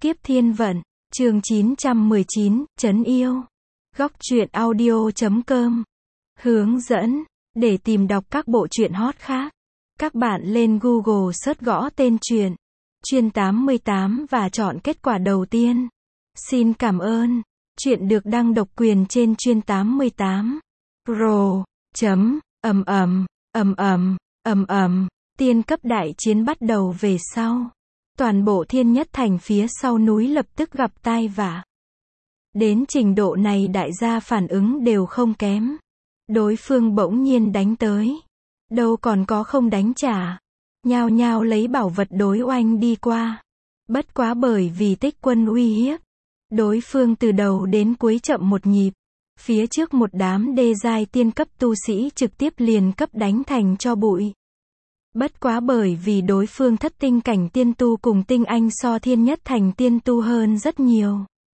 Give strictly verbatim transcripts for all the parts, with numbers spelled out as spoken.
Kiếp Thiên Vận, chương chín trăm mười chín, Trấn Yêu. Góc truyện audio chấm com. Hướng dẫn, để tìm đọc các bộ truyện hot khác, các bạn lên Google search gõ tên truyện, Truyện tám mươi tám và chọn kết quả đầu tiên. Xin cảm ơn. Truyện được đăng độc quyền trên Truyện tám mươi tám. Pro. Chấm, ầm ầm, ầm ầm, ầm ầm, tiên cấp đại chiến bắt đầu về sau. Toàn bộ Thiên Nhất Thành phía sau núi lập tức gặp tai vạ. Đến trình độ này đại gia phản ứng đều không kém. Đối phương bỗng nhiên đánh tới. Đâu còn có không đánh trả. Nhao nhao lấy bảo vật đối oanh đi qua. Bất quá bởi vì Tích Quân uy hiếp. Đối phương từ đầu đến cuối chậm một nhịp. Phía trước một đám đê giai tiên cấp tu sĩ trực tiếp liền cấp đánh thành cho bụi. Bất quá bởi vì đối phương thất tinh cảnh tiên tu cùng tinh anh so Thiên Nhất Thành tiên tu hơn rất nhiều.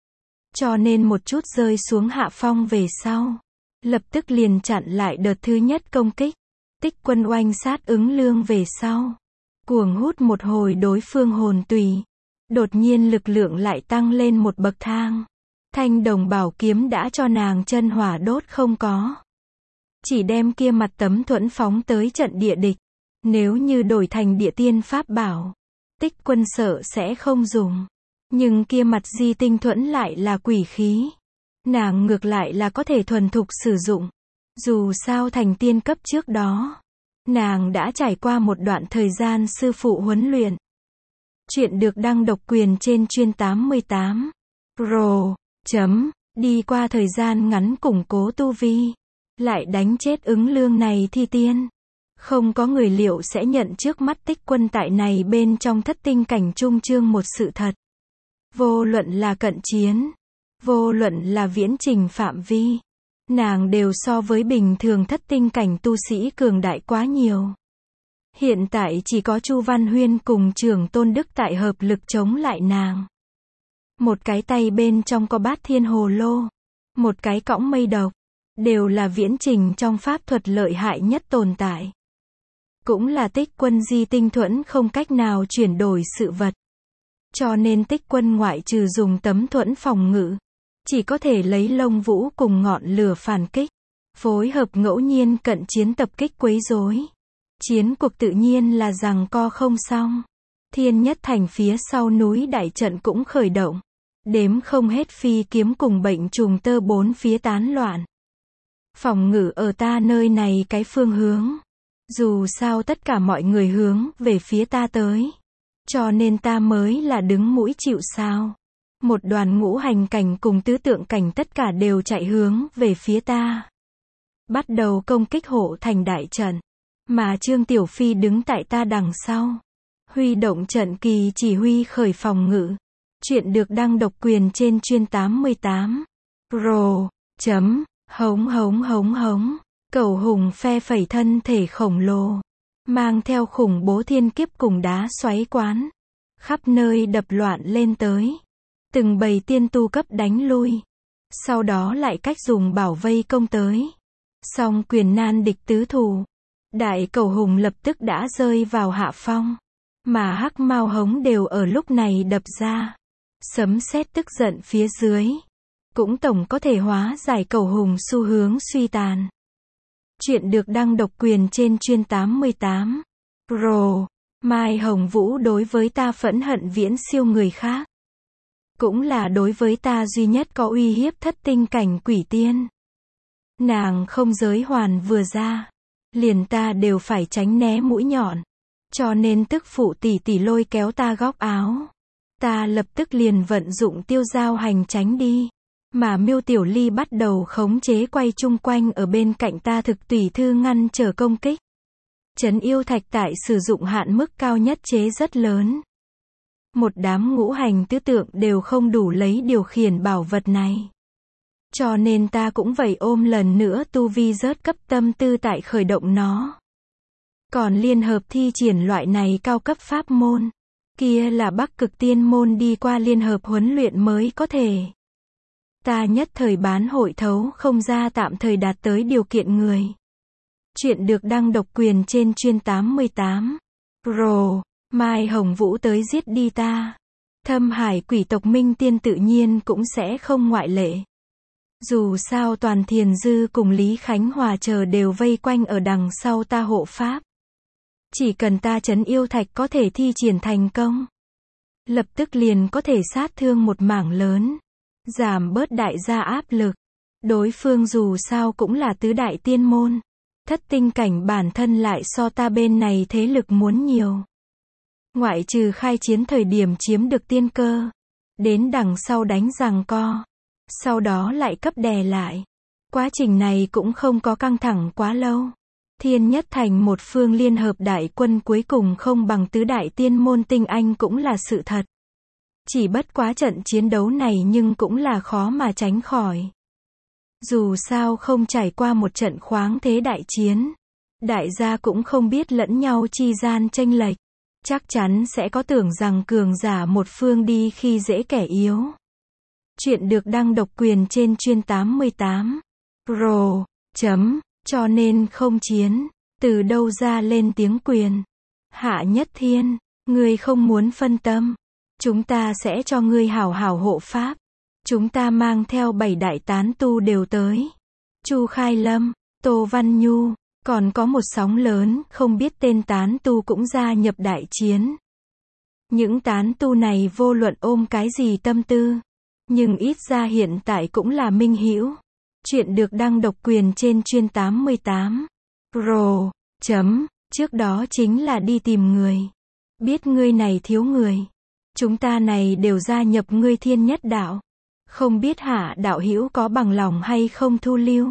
Cho nên một chút rơi xuống hạ phong về sau. Lập tức liền chặn lại đợt thứ nhất công kích. Tích Quân oanh sát ứng lương về sau. Cuồng hút một hồi đối phương hồn tùy. Đột nhiên lực lượng lại tăng lên một bậc thang. Thanh đồng bảo kiếm đã cho nàng chân hỏa đốt không có. Chỉ đem kia mặt tấm thuẫn phóng tới trận địa địch. Nếu như đổi thành địa tiên pháp bảo, Tích Quân sợ sẽ không dùng. Nhưng kia mặt di tinh thuẫn lại là quỷ khí. Nàng ngược lại là có thể thuần thục sử dụng. Dù sao thành tiên cấp trước đó, nàng đã trải qua một đoạn thời gian sư phụ huấn luyện. Chuyện được đăng độc quyền trên Truyện tám mươi tám. Pro. Chấm. Đi qua thời gian ngắn củng cố tu vi. Lại đánh chết ứng lương này thi tiên. Không có người liệu sẽ nhận trước mắt Tích Quân tại này bên trong thất tinh cảnh trung chương một sự thật. Vô luận là cận chiến, vô luận là viễn trình phạm vi, nàng đều so với bình thường thất tinh cảnh tu sĩ cường đại quá nhiều. Hiện tại chỉ có Chu Văn Huyên cùng Trưởng Tôn Đức tại hợp lực chống lại nàng. Một cái tay bên trong có bát thiên hồ lô, một cái cõng mây độc, đều là viễn trình trong pháp thuật lợi hại nhất tồn tại. Cũng là Tích Quân di tinh thuẫn không cách nào chuyển đổi sự vật. Cho nên Tích Quân ngoại trừ dùng tấm thuẫn phòng ngự, chỉ có thể lấy lông vũ cùng ngọn lửa phản kích, phối hợp ngẫu nhiên cận chiến tập kích quấy rối. Chiến cuộc tự nhiên là giằng co không xong. Thiên Nhất Thành phía sau núi đại trận cũng khởi động. Đếm không hết phi kiếm cùng bệnh trùng tơ bốn phía tán loạn. Phòng ngự ở ta nơi này cái phương hướng. Dù sao tất cả mọi người hướng về phía ta tới. Cho nên ta mới là đứng mũi chịu sào. Một đoàn ngũ hành cảnh cùng tứ tượng cảnh tất cả đều chạy hướng về phía ta. Bắt đầu công kích hộ thành đại trận. Mà Trương Tiểu Phi đứng tại ta đằng sau. Huy động trận kỳ chỉ huy khởi phòng ngự. Chuyện được đăng độc quyền trên Truyện tám mươi tám. Pro. Chấm. Hống hống hống hống. Cẩu hùng phe phẩy thân thể khổng lồ. Mang theo khủng bố thiên kiếp cùng đá xoáy quán. Khắp nơi đập loạn lên tới. Từng bầy tiên tu cấp đánh lui. Sau đó lại cách dùng bảo vây công tới. Song quyền nan địch tứ thủ. Đại cẩu hùng lập tức đã rơi vào hạ phong. Mà hắc mao hống đều ở lúc này đập ra. Sấm sét tức giận phía dưới. Cũng tổng có thể hóa giải cẩu hùng xu hướng suy tàn. Chuyện được đăng độc quyền trên Truyện tám mươi tám. Pro. Mai Hồng Vũ đối với ta phẫn hận viễn siêu người khác. Cũng là đối với ta duy nhất có uy hiếp thất tinh cảnh quỷ tiên. Nàng không giới hoàn vừa ra. Liền ta đều phải tránh né mũi nhọn. Cho nên tức phụ tỷ tỷ lôi kéo ta góc áo. Ta lập tức liền vận dụng tiêu giao hành tránh đi. Mà Miêu Tiểu Ly bắt đầu khống chế quay chung quanh ở bên cạnh ta thực tùy thư ngăn trở công kích. Trấn yêu thạch tại sử dụng hạn mức cao nhất chế rất lớn. Một đám ngũ hành tứ tượng đều không đủ lấy điều khiển bảo vật này. Cho nên ta cũng vậy ôm lần nữa tu vi rớt cấp tâm tư tại khởi động nó. Còn liên hợp thi triển loại này cao cấp pháp môn. Kia là Bắc Cực Tiên môn đi qua liên hợp huấn luyện mới có thể. Ta nhất thời bán hội thấu không ra tạm thời đạt tới điều kiện người. Chuyện được đăng độc quyền trên Truyện tám mươi tám. Pro. Mai Hồng Vũ tới giết đi ta. Thâm Hải quỷ tộc Minh Tiên tự nhiên cũng sẽ không ngoại lệ. Dù sao toàn Thiền Dư cùng Lý Khánh Hòa chờ đều vây quanh ở đằng sau ta hộ pháp. Chỉ cần ta trấn yêu thạch có thể thi triển thành công, lập tức liền có thể sát thương một mảng lớn, giảm bớt đại gia áp lực. Đối phương dù sao cũng là tứ đại tiên môn, thất tinh cảnh bản thân lại so ta bên này thế lực muốn nhiều. Ngoại trừ khai chiến thời điểm chiếm được tiên cơ, đến đằng sau đánh giằng co, sau đó lại cấp đè lại. Quá trình này cũng không có căng thẳng quá lâu. Thiên Nhất Thành một phương liên hợp đại quân cuối cùng không bằng tứ đại tiên môn tinh anh cũng là sự thật. Chỉ bất quá trận chiến đấu này nhưng cũng là khó mà tránh khỏi. Dù sao không trải qua một trận khoáng thế đại chiến, đại gia cũng không biết lẫn nhau chi gian chênh lệch, chắc chắn sẽ có tưởng rằng cường giả một phương đi khi dễ kẻ yếu. Chuyện được đăng độc quyền trên chuyên tám mươi tám pro chấm cho nên không chiến, từ đâu ra lên tiếng quyền. Hạ Nhất Thiên, ngươi không muốn phân tâm, chúng ta sẽ cho ngươi hảo hảo hộ pháp. Chúng ta mang theo bảy đại tán tu đều tới. Chu Khai Lâm, Tô Văn Nhu, còn có một sóng lớn không biết tên tán tu cũng gia nhập đại chiến. Những tán tu này vô luận ôm cái gì tâm tư, nhưng ít ra hiện tại cũng là minh hữu. Chuyện được đăng độc quyền trên chuyên tám mươi tám pro chấm trước đó chính là đi tìm người. Biết ngươi này thiếu người, chúng ta này đều gia nhập ngươi Thiên Nhất đạo. Không biết Hạ đạo hữu có bằng lòng hay không thu lưu.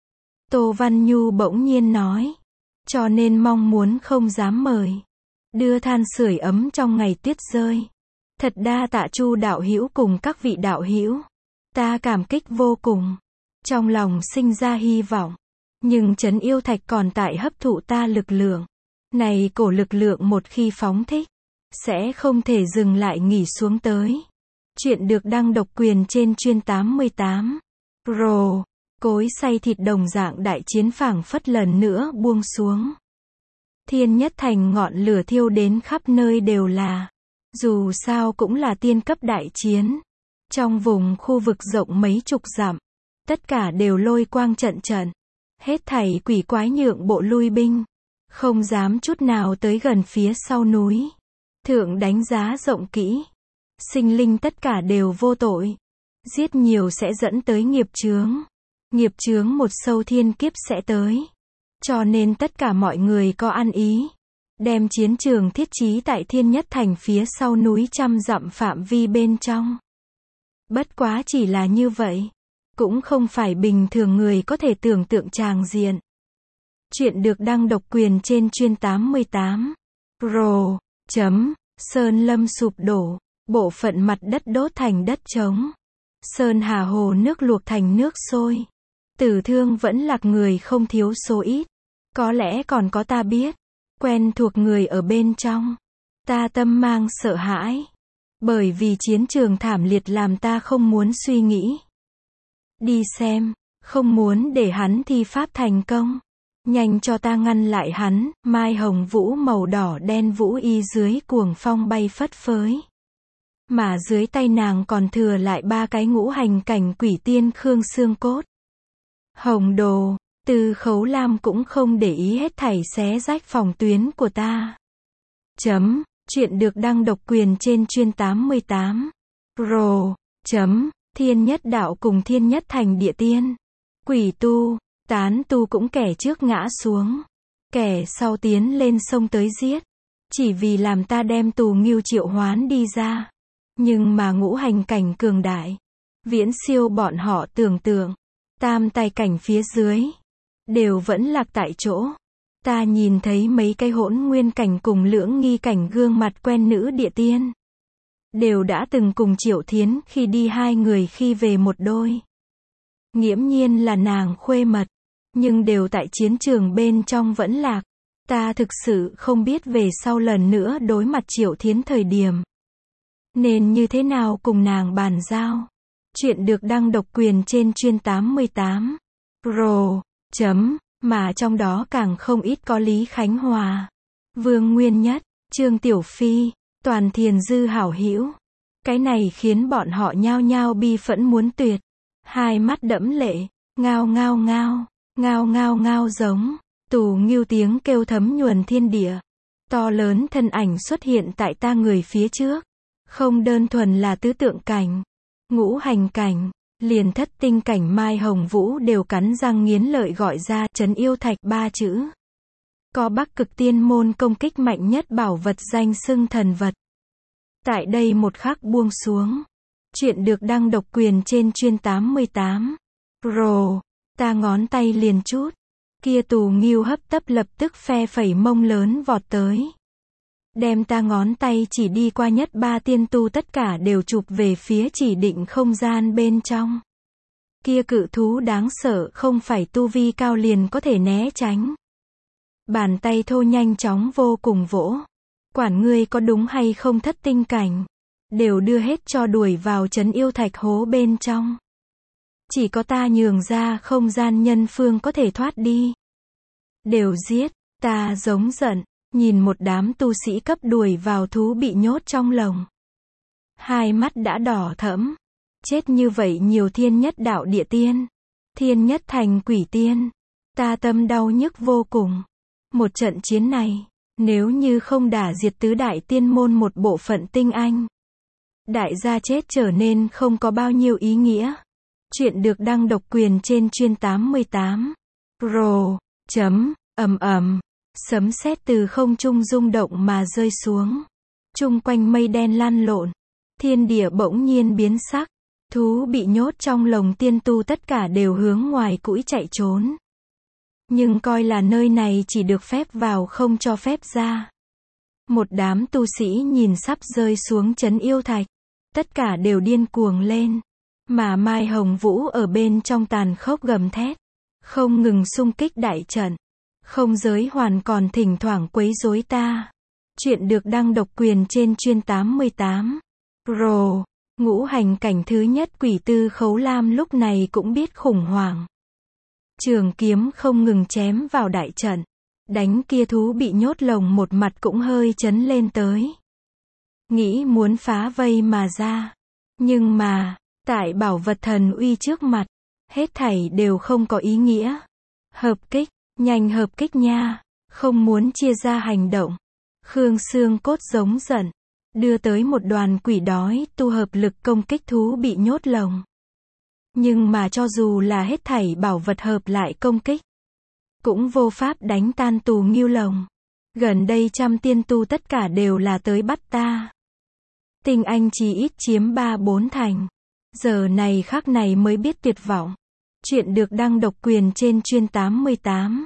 Tô Văn Nhu bỗng nhiên nói. Cho nên mong muốn không dám mời. Đưa than sưởi ấm trong ngày tuyết rơi. Thật đa tạ Chu đạo hữu cùng các vị đạo hữu. Ta cảm kích vô cùng. Trong lòng sinh ra hy vọng. Nhưng trấn yêu thạch còn tại hấp thụ ta lực lượng. Này cổ lực lượng một khi phóng thích, sẽ không thể dừng lại nghỉ xuống tới. Chuyện được đăng độc quyền trên chuyên tám mươi tám pro cối xay thịt đồng dạng đại chiến phảng phất lần nữa buông xuống. Thiên Nhất Thành ngọn lửa thiêu đến khắp nơi đều là. Dù sao cũng là tiên cấp đại chiến. Trong vùng khu vực rộng mấy chục dặm, tất cả đều lôi quang trận trận. Hết thảy quỷ quái nhượng bộ lui binh, không dám chút nào tới gần phía sau núi. Thượng đánh giá rộng kỹ. Sinh linh tất cả đều vô tội. Giết nhiều sẽ dẫn tới nghiệp chướng. Nghiệp chướng một sâu thiên kiếp sẽ tới. Cho nên tất cả mọi người có ăn ý. Đem chiến trường thiết trí tại Thiên Nhất Thành phía sau núi trăm dặm phạm vi bên trong. Bất quá chỉ là như vậy. Cũng không phải bình thường người có thể tưởng tượng tràng diện. Chuyện được đăng độc quyền trên chuyên tám mươi tám pro chấm Sơn Lâm sụp đổ. Bộ phận mặt đất đốt thành đất trống. Sơn hà hồ nước luộc thành nước sôi. Tử thương vẫn lạc người không thiếu số ít. Có lẽ còn có ta biết. Quen thuộc người ở bên trong. Ta tâm mang sợ hãi. Bởi vì chiến trường thảm liệt làm ta không muốn suy nghĩ. Đi xem. Không muốn để hắn thi pháp thành công. Nhanh cho ta ngăn lại hắn. Mai hồng vũ màu đỏ đen vũ y dưới cuồng phong bay phất phới. Mà dưới tay nàng còn thừa lại ba cái ngũ hành cảnh quỷ tiên khương xương cốt. Hồng đồ, Từ Khấu Lam cũng không để ý hết thảy xé rách phòng tuyến của ta. Chấm, chuyện được đăng độc quyền trên chuyên tám mươi tám pro chấm Thiên Nhất đạo cùng Thiên Nhất Thành địa tiên. Quỷ tu, tán tu cũng kẻ trước ngã xuống. Kẻ sau tiến lên sông tới giết. Chỉ vì làm ta đem tù Ngưu triệu hoán đi ra. Nhưng mà ngũ hành cảnh cường đại. Viễn siêu bọn họ tưởng tượng. Tam tài cảnh phía dưới. Đều vẫn lạc tại chỗ. Ta nhìn thấy mấy cái hỗn nguyên cảnh cùng lưỡng nghi cảnh gương mặt quen nữ địa tiên. Đều đã từng cùng Triệu Thiến khi đi hai người khi về một đôi. Nghiễm nhiên là nàng khuê mật. Nhưng đều tại chiến trường bên trong vẫn lạc. Ta thực sự không biết về sau lần nữa đối mặt Triệu Thiến thời điểm. Nên như thế nào cùng nàng bàn giao. Chuyện được đăng độc quyền trên chuyên tám mươi tám pro chấm mà trong đó càng không ít có Lý Khánh Hòa, Vương Nguyên Nhất, Trương Tiểu Phi, toàn Thiền Dư hảo hữu. Cái này khiến bọn họ nhao nhao bi phẫn muốn tuyệt. Hai mắt đẫm lệ, ngao ngao ngao, ngao ngao ngao giống. Tù Ngưu tiếng kêu thấm nhuần thiên địa. To lớn thân ảnh xuất hiện tại ta người phía trước. Không đơn thuần là tứ tượng cảnh, ngũ hành cảnh, liền thất tinh cảnh Mai Hồng Vũ đều cắn răng nghiến lợi gọi ra trấn yêu thạch ba chữ. Có Bắc Cực Tiên môn công kích mạnh nhất bảo vật danh xưng thần vật. Tại đây một khắc buông xuống. Chuyện được đăng độc quyền trên chuyên tám mươi tám. Rồ, ta ngón tay liền chút. Kia Tù Ngưu hấp tấp lập tức phe phẩy mông lớn vọt tới. Đem ta ngón tay chỉ đi qua nhất ba tiên tu tất cả đều chụp về phía chỉ định không gian bên trong. Kia cự thú đáng sợ không phải tu vi cao liền có thể né tránh. Bàn tay thô nhanh chóng vô cùng vỗ. Quản ngươi có đúng hay không thất tinh cảnh. Đều đưa hết cho đuổi vào trấn yêu thạch hố bên trong. Chỉ có ta nhường ra không gian nhân phương có thể thoát đi. Đều giết, ta giống giận. Nhìn một đám tu sĩ cấp đuổi vào thú bị nhốt trong lồng. Hai mắt đã đỏ thẫm. Chết như vậy nhiều thiên nhất đạo địa tiên. Thiên nhất thành quỷ tiên. Ta tâm đau nhức vô cùng. Một trận chiến này, nếu như không đả diệt tứ đại tiên môn một bộ phận tinh anh. Đại gia chết trở nên không có bao nhiêu ý nghĩa. Chuyện được đăng độc quyền trên chuyên tám mươi tám. Rồ, chấm, ầm ầm. Sấm sét từ không trung rung động mà rơi xuống. Chung quanh mây đen lăn lộn. Thiên địa bỗng nhiên biến sắc. Thú bị nhốt trong lồng tiên tu tất cả đều hướng ngoài cũi chạy trốn. Nhưng coi là nơi này chỉ được phép vào không cho phép ra. Một đám tu sĩ nhìn sắp rơi xuống trấn yêu thạch. Tất cả đều điên cuồng lên. Mà Mai Hồng Vũ ở bên trong tàn khốc gầm thét. Không ngừng xung kích đại trận. Không giới hoàn còn thỉnh thoảng quấy rối ta. Chuyện được đăng độc quyền trên chuyên tám mươi tám. Rồ, ngũ hành cảnh thứ nhất quỷ tư Khấu Lam lúc này cũng biết khủng hoảng. Trường kiếm không ngừng chém vào đại trận. Đánh kia thú bị nhốt lồng một mặt cũng hơi chấn lên tới. Nghĩ muốn phá vây mà ra. Nhưng mà, tại bảo vật thần uy trước mặt, hết thảy đều không có ý nghĩa. Hợp kích. Nhanh hợp kích nha, không muốn chia ra hành động. Khương Xương Cốt giống giận, đưa tới một đoàn quỷ đói tu hợp lực công kích thú bị nhốt lồng. Nhưng mà cho dù là hết thảy bảo vật hợp lại công kích, cũng vô pháp đánh tan Tù Ngưu lồng. Gần đây trăm tiên tu tất cả đều là tới bắt ta. Tinh anh chỉ ít chiếm ba bốn thành. Giờ này khắc này mới biết tuyệt vọng. Chuyện được đăng độc quyền trên chuyên tám mươi tám.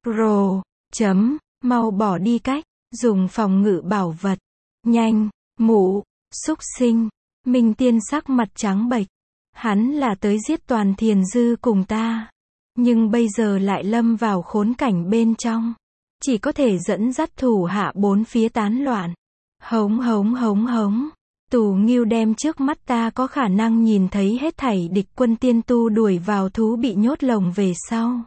Rồ, chấm, mau bỏ đi cách, dùng phòng ngự bảo vật. Nhanh, mụ, xúc sinh. Minh Tiên sắc mặt trắng bệch. Hắn là tới giết toàn thiền dư cùng ta. Nhưng bây giờ lại lâm vào khốn cảnh bên trong. Chỉ có thể dẫn dắt thủ hạ bốn phía tán loạn. Hống hống hống hống. Tù Ngưu đem trước mắt ta có khả năng nhìn thấy hết thảy địch quân tiên tu đuổi vào thú bị nhốt lồng về sau.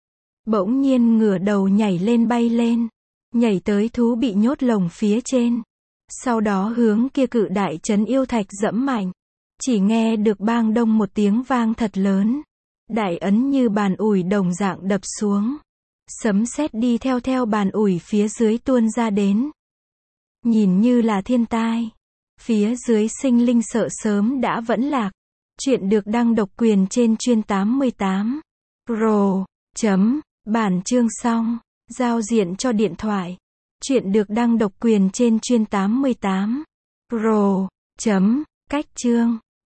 Bỗng nhiên ngửa đầu nhảy lên bay lên. Nhảy tới thú bị nhốt lồng phía trên. Sau đó hướng kia cự đại trấn yêu thạch dẫm mạnh. Chỉ nghe được bang đông một tiếng vang thật lớn. Đại ấn như bàn ủi đồng dạng đập xuống. Sấm sét đi theo theo bàn ủi phía dưới tuôn ra đến. Nhìn như là thiên tai. Phía dưới sinh linh sợ sớm đã vẫn lạc. Chuyện được đăng độc quyền trên chuyên tám mươi tám. Rồ, chấm, bản chương xong. Giao diện cho điện thoại. Chuyện được đăng độc quyền trên chuyên tám mươi tám. Rồ, chấm, cách chương.